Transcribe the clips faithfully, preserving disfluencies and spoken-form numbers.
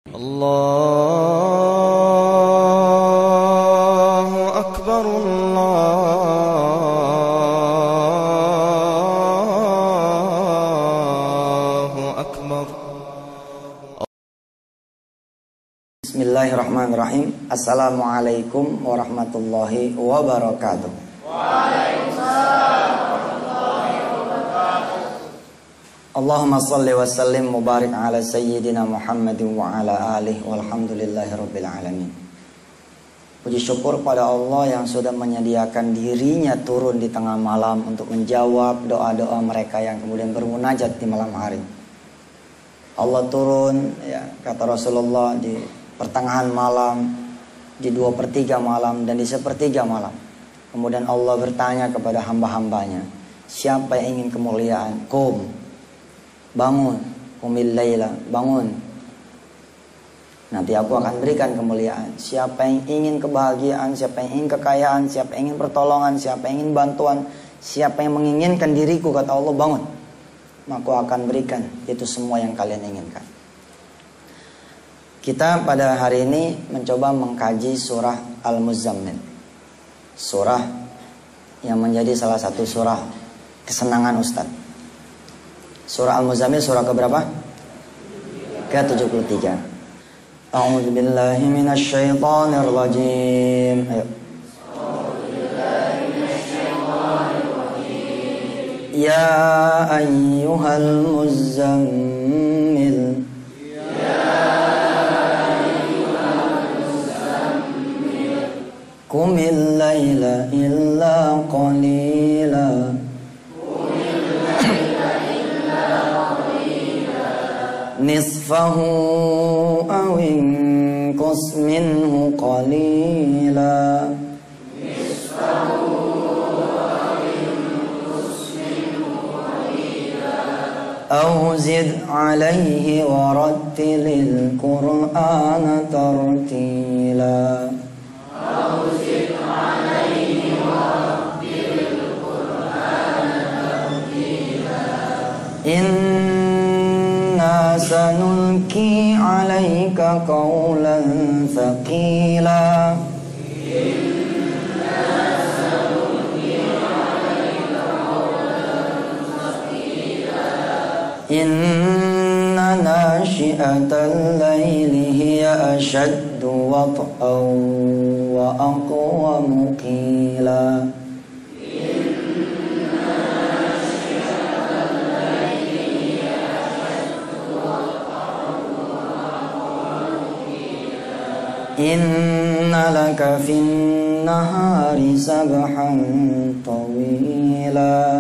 Allahu Akbar, Allahu Akbar. Bismillahirrahmanirrahim. Assalamualaikum warahmatullahi wabarakatuh. Waalaikumsalam warahmatullahi wabarakatuh. Allahumma salli wa sallim mubarak ala sayyidina Muhammadin wa ala alihi walhamdulillahi rabbil alamin. Puji syukur pada Allah yang sudah menyediakan dirinya turun di tengah malam untuk menjawab doa-doa mereka yang kemudian bermunajat di malam hari. Allah turun, ya, kata Rasulullah, di pertengahan malam, di dua per tiga malam, dan di sepertiga malam. Kemudian Allah bertanya kepada hamba-hambanya, siapa yang ingin kemuliaan? Qum, bangun. Qumil laila, bangun. Nanti aku akan berikan kemuliaan. Siapa yang ingin kebahagiaan, siapa yang ingin kekayaan, siapa yang ingin pertolongan, siapa yang ingin bantuan, siapa yang menginginkan diriku, kata Allah, bangun. Maka aku akan berikan itu semua yang kalian inginkan. Kita pada hari ini mencoba mengkaji surah Al-Muzammil, surah yang menjadi salah satu surah kesenangan Ustadz. Surah Al-Muzammil surah keberapa? ke tujuh puluh tiga. A'udzu billahi minasy syaithanir rajim. Ayo. Ya ayyuhal muzammil, qumil laila illa qalila, nisfahu aw inqus minhu qalila, aw zid alayhi warattilil qur'ana tartila. Inna sanulki alaika qawlan thaqila. Inna nashi'atal layli hiya ashaddu wat'an wa aqwamu qila. Inna laka fin nahari sabhan tawila.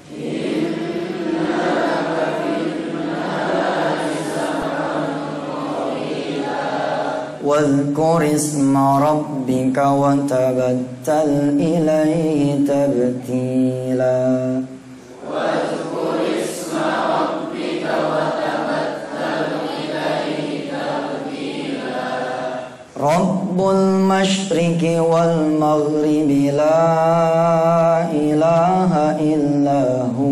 Wadhkur isma rabbika wa tabattal ilayhi tabtila. Wadhkur isma rabbika wa tabattal ilayhi tabtila. Rabbul masyriqi wal maghribi la ilaha illahu.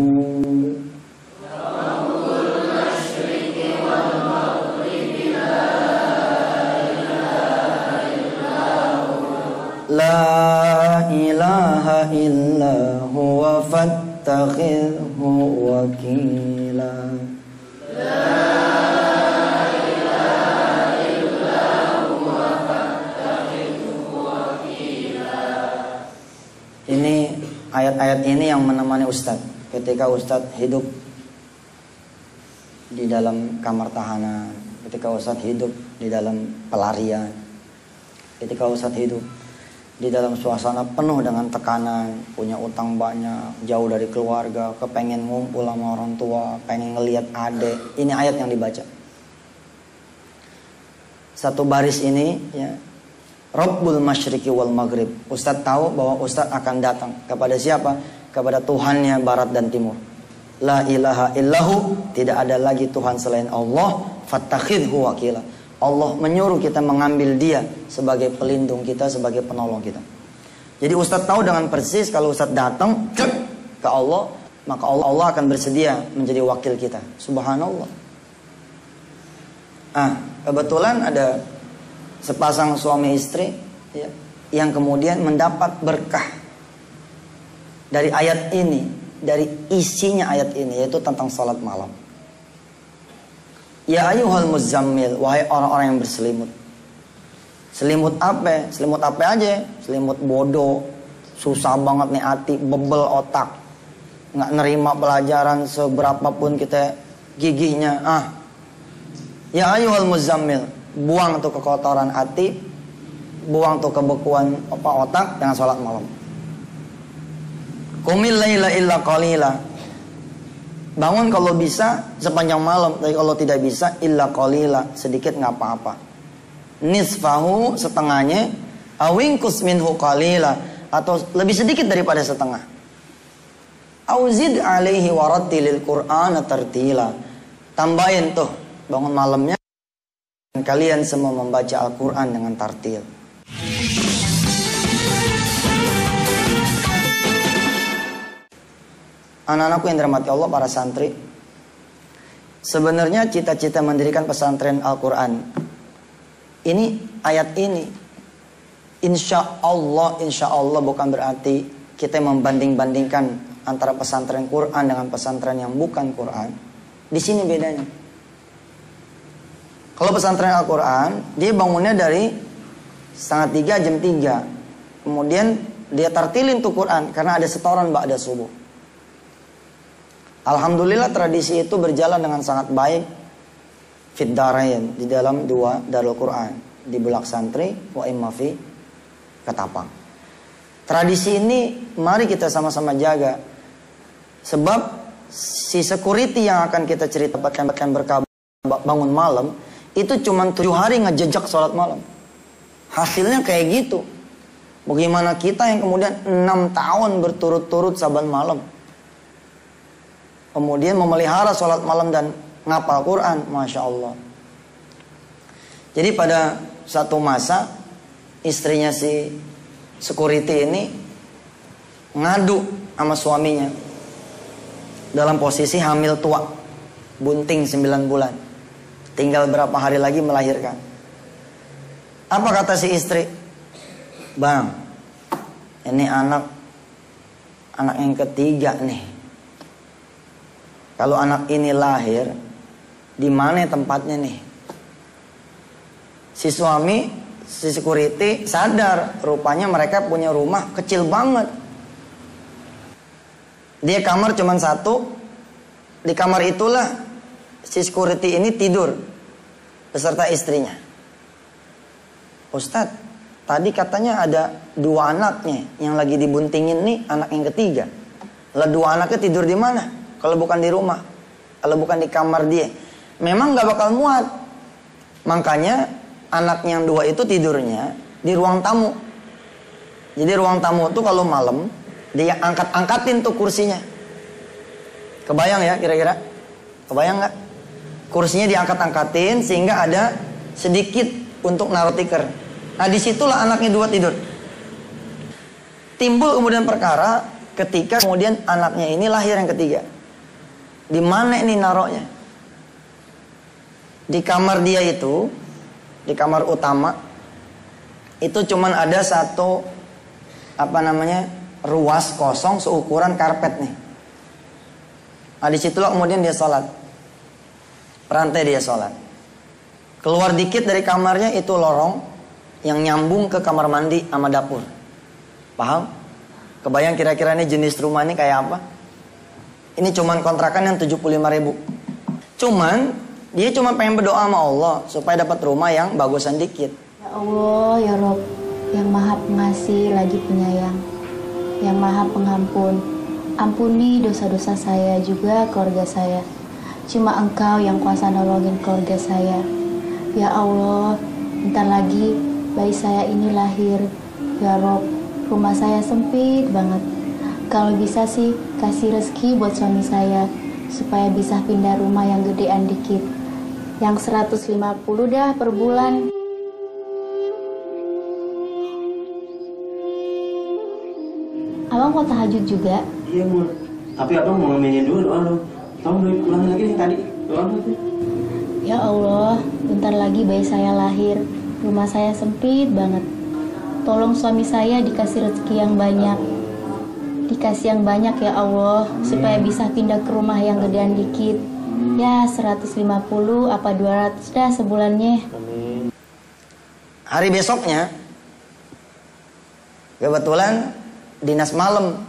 La ilaha illa huwa fattakhidhu wakila. La ilaha illa huwa fattakhidhu wakila. Ini ayat-ayat ini yang menemani Ustadz ketika Ustadz hidup di dalam kamar tahanan, ketika Ustadz hidup di dalam pelarian, ketika Ustadz hidup di dalam suasana penuh dengan tekanan, punya utang banyak, jauh dari keluarga, kepengen ngumpul sama orang tua, pengen ngelihat adik. Ini ayat yang dibaca. Satu baris ini, ya, Rabbul masyriqi wal maghrib. Ustadz tahu bahwa Ustadz akan datang kepada siapa? Kepada Tuhannya barat dan timur. La ilaha illahu, tidak ada lagi Tuhan selain Allah. Fattakhidhu wakila. Allah menyuruh kita mengambil dia sebagai pelindung kita, sebagai penolong kita. Jadi Ustadz tahu dengan persis kalau Ustadz datang ke Allah, maka Allah, Allah akan bersedia menjadi wakil kita. Subhanallah. Ah, Kebetulan ada sepasang suami istri ya, yang kemudian mendapat berkah dari ayat ini, dari isinya ayat ini, yaitu tentang salat malam. Ya ayyuhal muzammil, wahai orang-orang yang berselimut. Selimut apa? Selimut apa aja? Selimut bodoh, susah banget nih hati, bebel otak, nggak nerima pelajaran seberapapun kita gigihnya. Ah, ya ayyuhal muzammil, buang tuh kekotoran hati, buang tuh kebekuan apa otak dengan sholat malam. Qumil laila illa qalila, bangun kalau bisa sepanjang malam, tapi kalau tidak bisa illa qalila, sedikit nggak apa-apa. Nisfahu, setengahnya, awingkus minhu qalila, atau lebih sedikit daripada setengah. Auzid alaihi warattilil qur'ana tartila, tambahin tuh bangun malamnya kalian semua membaca Al-Quran dengan tartil. Anak-anakku yang dirahmati Allah, para santri, sebenarnya cita-cita mendirikan pesantren Al-Quran ini, ayat ini, insya Allah, insya Allah bukan berarti kita membanding-bandingkan antara pesantren Quran dengan pesantren yang bukan Quran. Di sini bedanya. Kalau pesantren Al-Quran, dia bangunnya dari setengah tiga jam tiga. Kemudian dia tartilin tuh Quran karena ada setoran ba'da subuh. Alhamdulillah tradisi itu berjalan dengan sangat baik. Fiddarain, di dalam dua Darul Quran, di Bulak Santri wa imma fi Ketapang. Tradisi ini mari kita sama-sama jaga. Sebab si security yang akan kita ceritakan berkah bangun malam itu cuma tujuh hari ngejejak sholat malam. Hasilnya kayak gitu. Bagaimana kita yang kemudian enam tahun berturut-turut saban malam, kemudian memelihara sholat malam dan ngapal Quran, Masya Allah. Jadi pada satu masa istrinya si security ini ngadu sama suaminya dalam posisi hamil tua, bunting sembilan bulan, tinggal berapa hari lagi melahirkan. Apa kata si istri? Bang, ini anak anak yang ketiga nih. Kalau anak ini lahir, di mana tempatnya nih? Si suami, si security sadar, rupanya mereka punya rumah kecil banget. Dia kamar cuma satu, di kamar itulah si security ini tidur beserta istrinya. Ustadz, tadi katanya ada dua anaknya yang lagi dibuntingin nih, anak yang ketiga. Lah dua anaknya tidur di mana? Kalau bukan di rumah, kalau bukan di kamar dia, memang gak bakal muat. Makanya anak yang dua itu tidurnya di ruang tamu. Jadi ruang tamu tuh kalau malam dia angkat-angkatin tuh kursinya. Kebayang ya kira-kira? Kebayang gak? Kursinya diangkat-angkatin sehingga ada sedikit untuk naruh tikar. Nah disitulah anaknya dua tidur. Timbul kemudian perkara ketika kemudian anaknya ini lahir yang ketiga. Di mana ini naruhnya? Di kamar dia itu, di kamar utama itu cuman ada satu apa namanya ruas kosong seukuran karpet nih. Nah disitulah kemudian dia sholat, perantai dia sholat. Keluar dikit dari kamarnya itu lorong yang nyambung ke kamar mandi sama dapur. Paham? Kebayang kira-kira ini jenis rumah ini kayak apa? Ini cuman kontrakan yang tujuh puluh lima ribu. Cuman dia cuma pengen berdoa sama Allah supaya dapat rumah yang bagusan dikit. Ya Allah, ya Rob, yang maha pengasih lagi penyayang, yang maha pengampun. Ampuni dosa-dosa saya juga keluarga saya. Cuma Engkau yang kuasa nolongin keluarga saya. Ya Allah, bentar lagi bayi saya ini lahir. Ya Rob, rumah saya sempit banget. Kalau bisa sih kasih rezeki buat suami saya supaya bisa pindah rumah yang gedean dikit. Yang seratus lima puluh dah per bulan. Abang mau tahajud juga? Iya, Mun. Tapi abang mau ngaminin dulu doa lo. Tolong ulangi lagi yang tadi. Doa lo tuh. Ya Allah, bentar lagi bayi saya lahir. Rumah saya sempit banget. Tolong suami saya dikasih rezeki yang banyak. Dikasih yang banyak ya Allah, supaya bisa pindah ke rumah yang gedean dikit. Ya seratus lima puluh apa dua ratus dah sebulannya. Hari besoknya kebetulan dinas malam.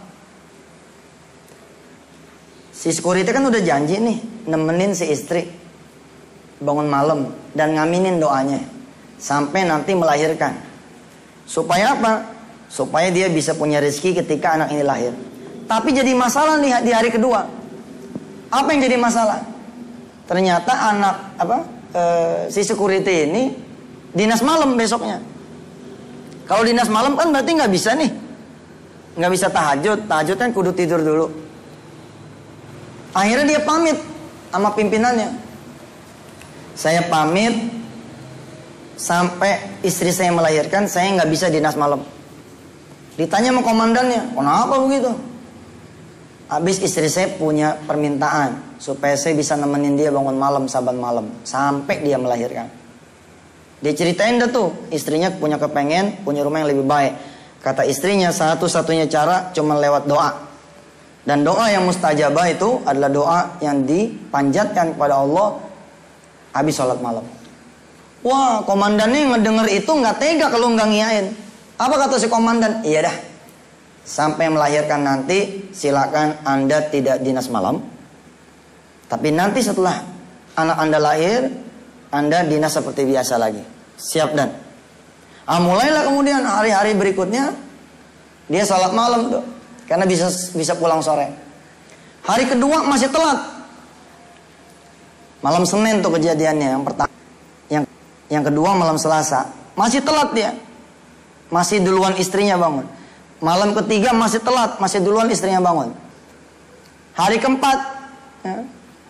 Si security kan udah janji nih nemenin si istri bangun malam dan ngaminin doanya sampai nanti melahirkan. Supaya apa? Supaya dia bisa punya rezeki ketika anak ini lahir. Tapi jadi masalah nih di hari kedua. Apa yang jadi masalah? Ternyata anak apa e, si security ini dinas malam besoknya. Kalau dinas malam kan berarti nggak bisa nih, nggak bisa tahajud. Tahajud kan kudu tidur dulu. Akhirnya dia pamit sama pimpinannya. Saya pamit sampai istri saya melahirkan, saya nggak bisa dinas malam. Ditanya sama komandannya, kenapa begitu? Habis istri saya punya permintaan supaya saya bisa nemenin dia bangun malam, saban malam sampai dia melahirkan. Dia ceritain dah tuh, istrinya punya kepengen punya rumah yang lebih baik. Kata istrinya satu-satunya cara cuma lewat doa. Dan doa yang mustajabah itu adalah doa yang dipanjatkan kepada Allah habis sholat malam. Wah, komandannya ngedenger itu nggak tega kalau nggak ngiyain. Apa kata si komandan? Iya dah. Sampai melahirkan nanti silakan Anda tidak dinas malam. Tapi nanti setelah anak Anda lahir, Anda dinas seperti biasa lagi. Siap dan. Ah, mulailah kemudian hari-hari berikutnya dia sholat malam tuh. Karena bisa bisa pulang sore. Hari kedua masih telat. Malam Senin tuh kejadiannya yang pertama. Yang yang kedua malam Selasa. Masih telat dia. Masih duluan istrinya bangun. Malam ketiga masih telat, masih duluan istrinya bangun. Hari keempat, ya,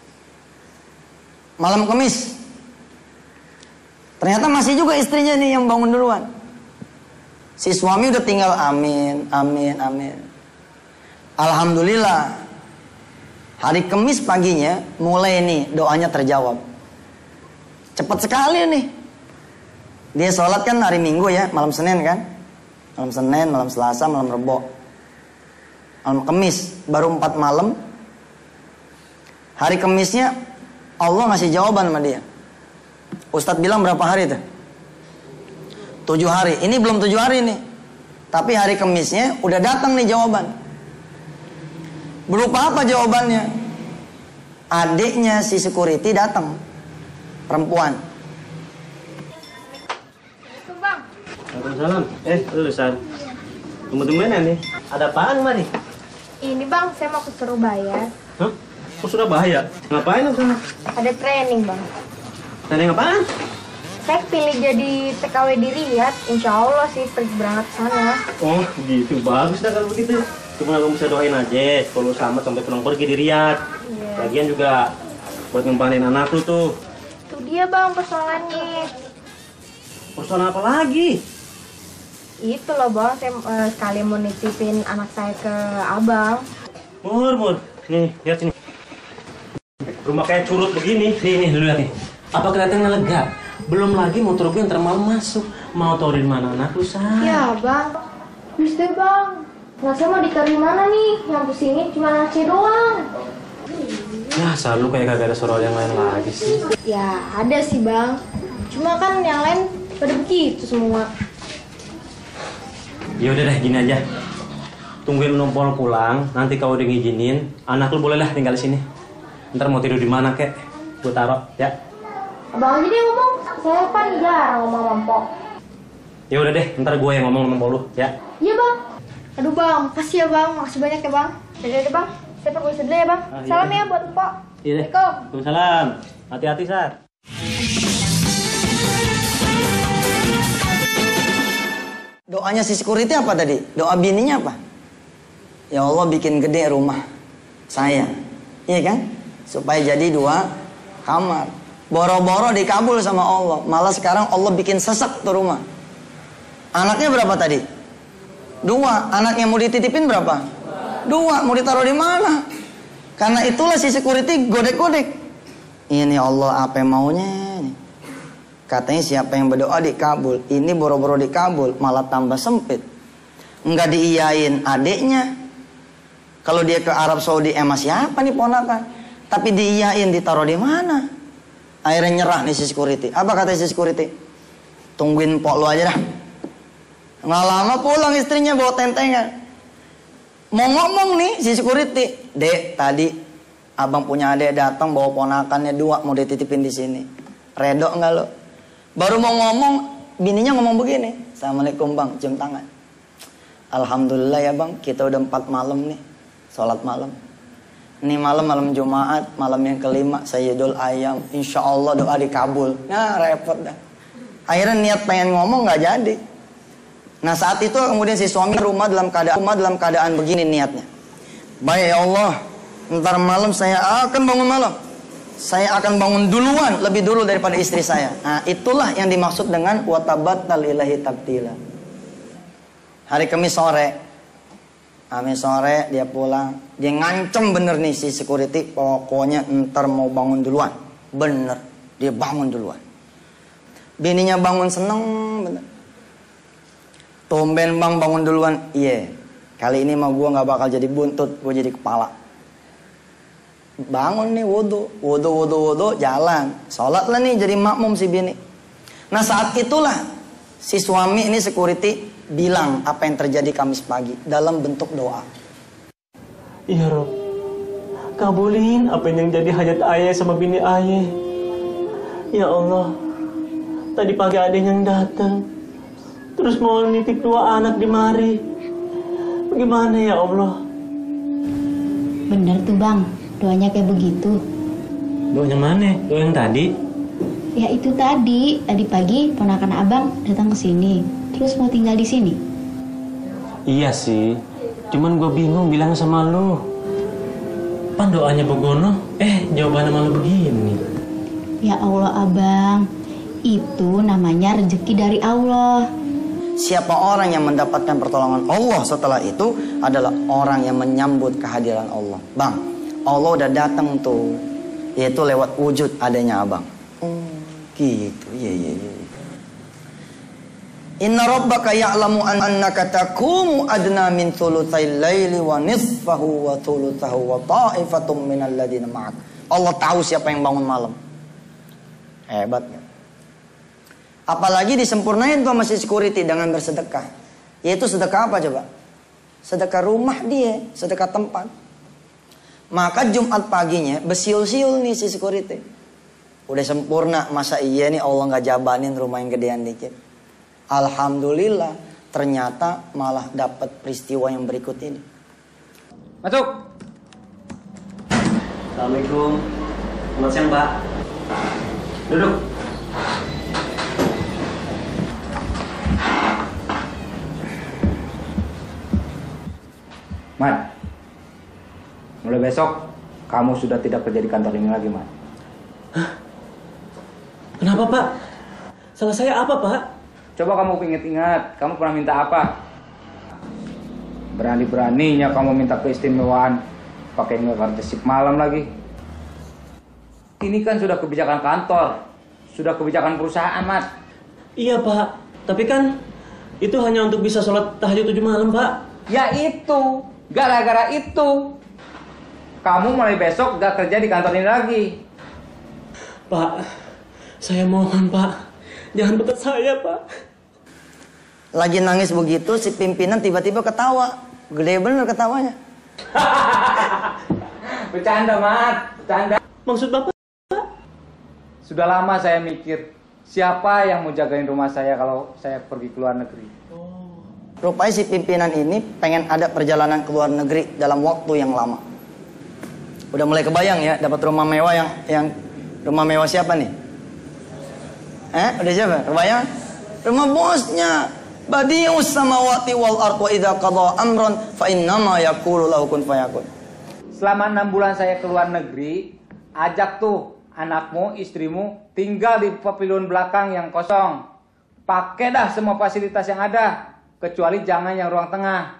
malam Kamis, ternyata masih juga istrinya nih yang bangun duluan. Si suami udah tinggal amin, amin, amin. Alhamdulillah, hari Kamis paginya mulai nih doanya terjawab. Cepat sekali nih. Dia sholat kan hari Minggu ya, malam Senin kan. Malam Senin, malam Selasa, malam Rebo. Malam Kamis, baru empat malam. Hari Kamisnya Allah ngasih jawaban sama dia. Ustadz bilang berapa hari itu? Tujuh hari. Ini belum tujuh hari nih. Tapi hari Kamisnya udah datang nih jawaban. Berupa apa jawabannya? Adiknya si security datang. Perempuan. Waalaikumsalam. Eh, lulusan. Tunggu-tungguan nih. Ada apaan, Mari? Ini bang, saya mau ke Surabaya. Hah? Ke Surabaya? Ngapain lu sana? Ada training bang. Training apaan? Saya pilih jadi T K W di Riyadh. Insya Allah sih pergi berangkat ke sana. Oh, gitu. Bagus dah kalau begitu. Cuma kamu bisa doain aja kalau selamat sampai pulang pergi di Riyadh. Iya. Lagian juga buat ngempanin anak lu tuh. Itu dia bang persoalannya. Persoalan apa lagi? Itu loh bang, saya uh, sekali mau nitipin anak saya ke abang. Mur, Mur. Nih, lihat sini. Rumah kayak curut begini. Nih, nih, lu lihat nih. Apa kelihatannya lega? Belum lagi motor gue yang termal masuk. Mau tau dari mana anak lu, San? Ya bang, please deh bang. Nah saya mau ditaruh mana nih? Yang pusingin cuma anak saya doang. Ya, selalu kayak kagak ada soal yang lain lagi sih. Ya ada sih bang. Cuma kan yang lain pada begitu semua. Ya udah deh, gini aja. Tungguin Nompol pulang, nanti kau udah ngizinin, anak lu bolehlah tinggal di sini. Ntar mau tidur di mana kek? Gue taruh, ya. Abang aja deh ngomong, saya kan jarang ngomong sama Mpok. Ya udah deh, ntar gue yang ngomong sama Mpok lu, ya. Iya bang. Aduh bang, makasih ya bang, makasih banyak ya bang. Dadah deh bang, saya pergi dulu ya bang. Ah, iya Salam deh. ya buat Mpok. Iya deh. Assalamualaikum. Waalaikumsalam. Hati-hati, Sar. Doanya si security apa tadi? Doa bininya apa? Ya Allah bikin gede rumah saya. Iya kan? Supaya jadi dua kamar. Boro-boro dikabul sama Allah. Malah sekarang Allah bikin sesek tuh rumah. Anaknya berapa tadi? Dua. Anaknya mau dititipin berapa? Dua. Mau ditaruh di mana? Karena itulah si security godek-godek. Ini Allah apa yang maunya nih? Katanya siapa yang berdoa dikabul. Ini boro-boro dikabul malah tambah sempit. Enggak diiyain adiknya. Kalau dia ke Arab Saudi, emang siapa nih ponakan? Tapi diiyain, ditaruh di mana? Akhirnya nyerah nih si security. Apa kata si security? Tungguin pok lu aja dah. Nggak lama pulang istrinya bawa tentengan. Mau ngomong nih si security. Dek, tadi abang punya adik datang bawa ponakannya dua mau dititipin di sini. Redok nggak lo? Baru mau ngomong, bininya ngomong begini. Assalamualaikum bang, cium tangan. Alhamdulillah ya bang, kita udah empat malam nih sholat malam. Ini malam malam Jumat, malam yang kelima Sayyidul Ayam. Insya Allah doa dikabul. Nah repot dah. Akhirnya niat pengen ngomong nggak jadi. Nah saat itu kemudian si suami rumah dalam keadaan rumah dalam keadaan begini niatnya. Baik ya Allah, ntar malam saya akan bangun malam. Saya akan bangun duluan, lebih dulu daripada istri saya. Nah itulah yang dimaksud dengan watabattal ilahi tabtila. Hari Kamis sore, Kamis sore dia pulang, dia ngancem bener nih si security, pokoknya ntar mau bangun duluan. Bener, dia bangun duluan. Bininya bangun seneng bener. Tumben bang bangun duluan. Iya, kali ini mah gue gak bakal jadi buntut, gue jadi kepala. Bangun nih wudu, wudu, wudu, wudu, jalan. Sholat lah nih jadi makmum si bini. Nah saat itulah si suami ini security bilang apa yang terjadi Kamis pagi dalam bentuk doa. Ya Rob, kabulin apa yang jadi hajat ayah sama bini ayah. Ya Allah, tadi pagi ada yang datang, terus mau nitip dua anak di mari. Bagaimana ya Allah? Bener tuh bang, doanya kayak begitu. Doanya mana? Doa yang tadi? Ya itu tadi, tadi pagi ponakan abang datang ke sini, terus mau tinggal di sini. Iya sih, cuman gue bingung bilang sama lo. Pan doanya begono, eh jawabannya malah begini. Ya Allah abang, itu namanya rezeki dari Allah. Siapa orang yang mendapatkan pertolongan Allah setelah itu adalah orang yang menyambut kehadiran Allah. Bang, Allah udah datang tuh, yaitu lewat wujud adanya abang. Oh, gitu, iya iya iya. Inna rabbaka ya'lamu annaka taqumu adna min thulutsai laili wa nisfahu wa thulutsahu wa ta'ifatum minal ladina ma'ak. Allah tahu siapa yang bangun malam. Hebat ya. Apalagi disempurnain tuh masih security dengan bersedekah. Yaitu sedekah apa coba? Sedekah rumah dia, sedekah tempat. Maka Jumat paginya besiul-siul nih si security. Udah sempurna, masa iya nih Allah nggak jabanin rumah yang gedean dikit. Alhamdulillah, ternyata malah dapat peristiwa yang berikut ini. Masuk. Assalamualaikum. Selamat siang Pak. Duduk. Mat, mulai besok kamu sudah tidak kerja di kantor ini lagi, Mat. Hah? Kenapa Pak? Salah saya apa Pak? Coba kamu ingat-ingat, kamu pernah minta apa? Berani-beraninya kamu minta keistimewaan, pakai ngekerja shift malam lagi. Ini kan sudah kebijakan kantor, sudah kebijakan perusahaan, Mat. Iya Pak, tapi kan itu hanya untuk bisa sholat tahajud tujuh malam Pak. Ya itu, gara-gara itu kamu mulai besok gak kerja di kantor ini lagi. Pak, saya mohon Pak, jangan pecat saya Pak. Lagi nangis begitu, si pimpinan tiba-tiba ketawa. Gede bener ketawanya. Bercanda, Mat. Bercanda. Maksud Bapak? Sudah lama saya mikir, siapa yang mau jagain rumah saya kalau saya pergi ke luar negeri. Oh. Rupanya si pimpinan ini pengen ada perjalanan ke luar negeri dalam waktu yang lama. Udah mulai kebayang ya, dapat rumah mewah yang yang rumah mewah siapa nih? Eh, udah siapa? Kebayang? Rumah bosnya. Badi'us samawati wal ardh wa idza qada amran fa innama yaqulu lahu kun fayakun. Selama enam bulan saya ke luar negeri, ajak tuh anakmu, istrimu tinggal di pavilion belakang yang kosong. Pakai dah semua fasilitas yang ada, kecuali jangan yang ruang tengah.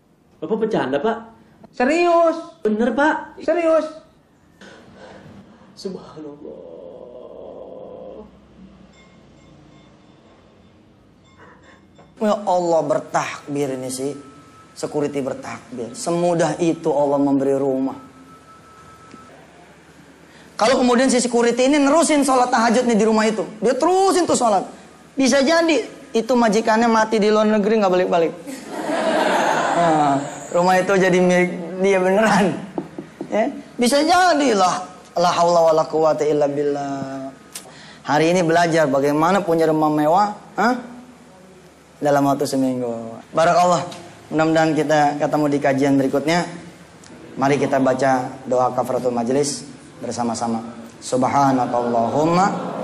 Bapak bercanda Pak? Serius? Bener Pak? Serius? Subhanallah. Ya Allah, bertakbir ini sih. Security bertakbir. Semudah itu Allah memberi rumah. Kalau kemudian si security ini nerusin sholat tahajud nih di rumah itu. Dia terusin tuh sholat. Bisa jadi itu majikannya mati di luar negeri nggak balik-balik. Nah, rumah itu jadi milik dia beneran. Ya, bisa jadi lah. La haula wala quwata illa billah. Hari ini belajar bagaimana punya rumah mewah, huh? Dalam waktu seminggu. Barakallah. Mudah-mudahan kita ketemu di kajian berikutnya. Mari kita baca doa kafaratul majlis bersama-sama. Subhanakallahumma